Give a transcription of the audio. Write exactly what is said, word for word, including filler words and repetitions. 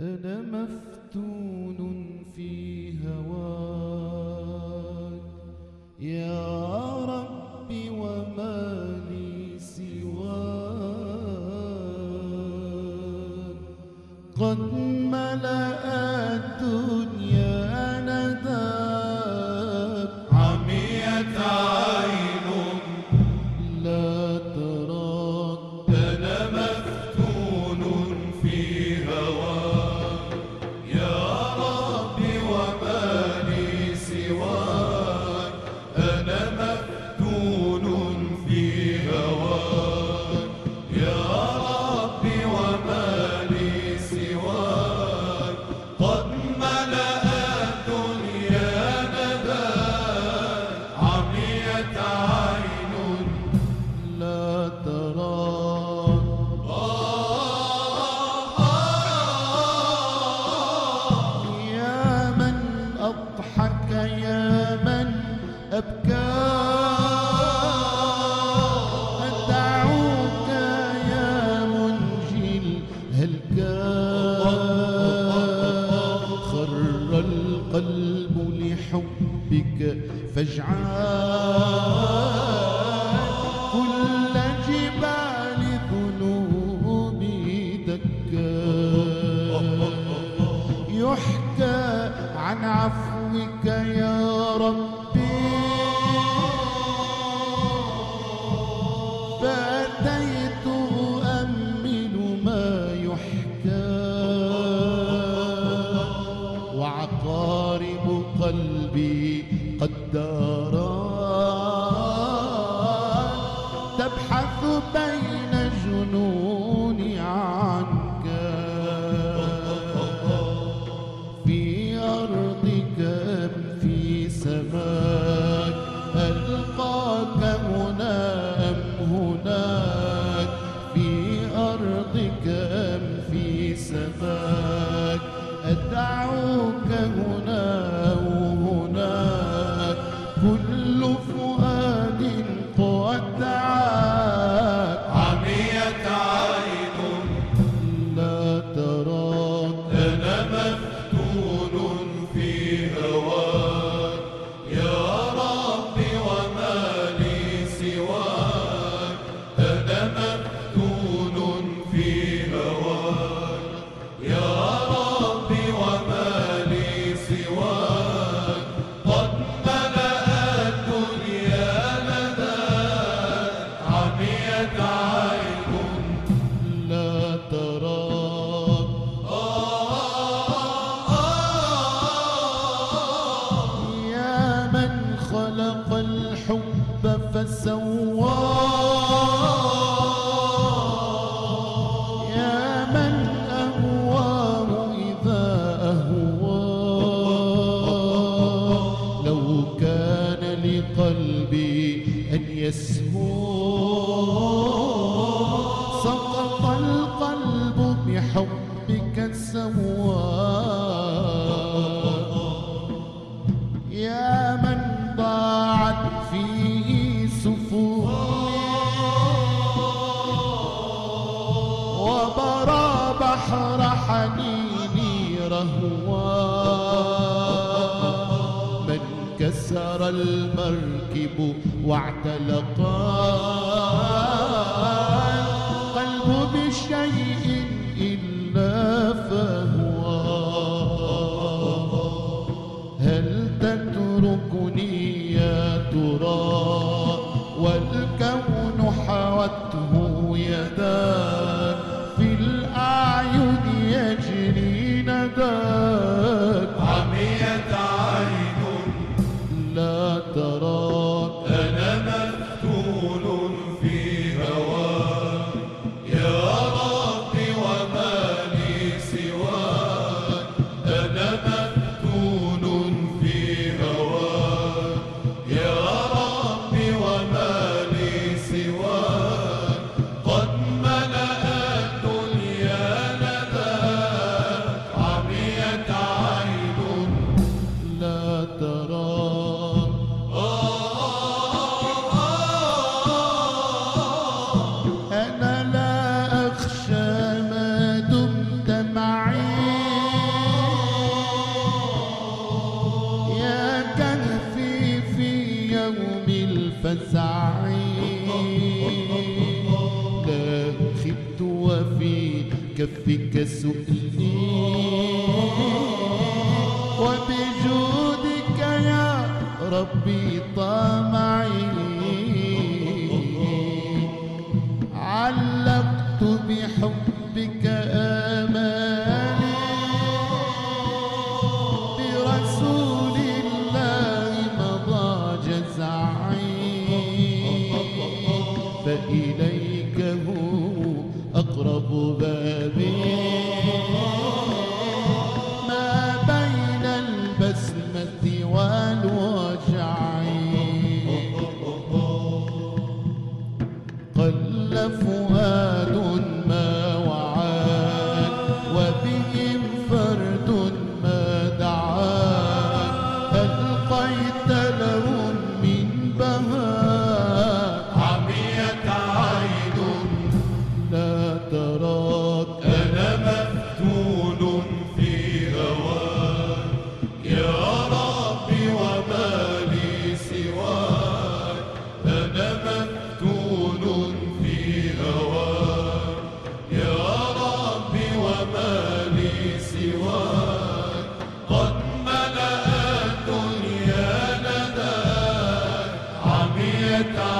أنا مفتون في هواك يا ربي وما لي سواك. قد ملأ الدنيا نداك عميت عين لا تراك. أنا مفتون في هواك يا ربي وما لي سواك. أنا مفتون في هواك يا ربي وما لي سواك. قد ملأ الدنيا نداك عميت عين لا تراك. يا من أضحك يا من أبكى أدعوك يا منجي الهلكاء. خر القلب لحبك فاجعل كل جبال ذنوبي دكا. يحكى عن عفوك يا ربي فأتيت أؤمل ما يحكى. وعقارب قلبي قد دارت تبحث بين جنوني عنك. في أرضك أم في سماك ألقاك هنا أم هناك. في أرضك أم في سماك أدعوك هنا أو هناك. كل فؤاد قد دعاك عميت عين لا تراك. أنا مفتون في هواك يا ربي وما لي سواك. أنا مفتون في هواك يا ربي وما لي سواك. قد ملأ الدنيا نداك عميت عين لا تراك. يا من خلق الحب فسواه. يا من أهواه إذا أهواه. لو كان لقلبي أن يسهو سقط القلب بحبك سواه. يا من ضاعت فيه سفوني وبرى بحر حنيني رهواه. من كسر المركب واعتلقا القلب بشيء إلا فهواه. هل تتركني يا ترى والكون حوته يداك. في الأعين يجري نداك عميت عين لا تراك. أنا مفتون في هواك يا رب بك سؤلي وبجودك يا ربي طمعي علقت بحبك آمالي برسول الله مضى جزعي فإليك هو أقرب بابي ما بين البسمة والوجع قل فؤاد ما وعاك وبهم فرد ما دعاك ألقيت لهم من بهاك عميت عين لا تراك أنا مفتون في هواك يا ربي وما لي سواك أنا مفتون في هواك يا ربي وما لي سواك قد ملأت الدنيا نداك عميت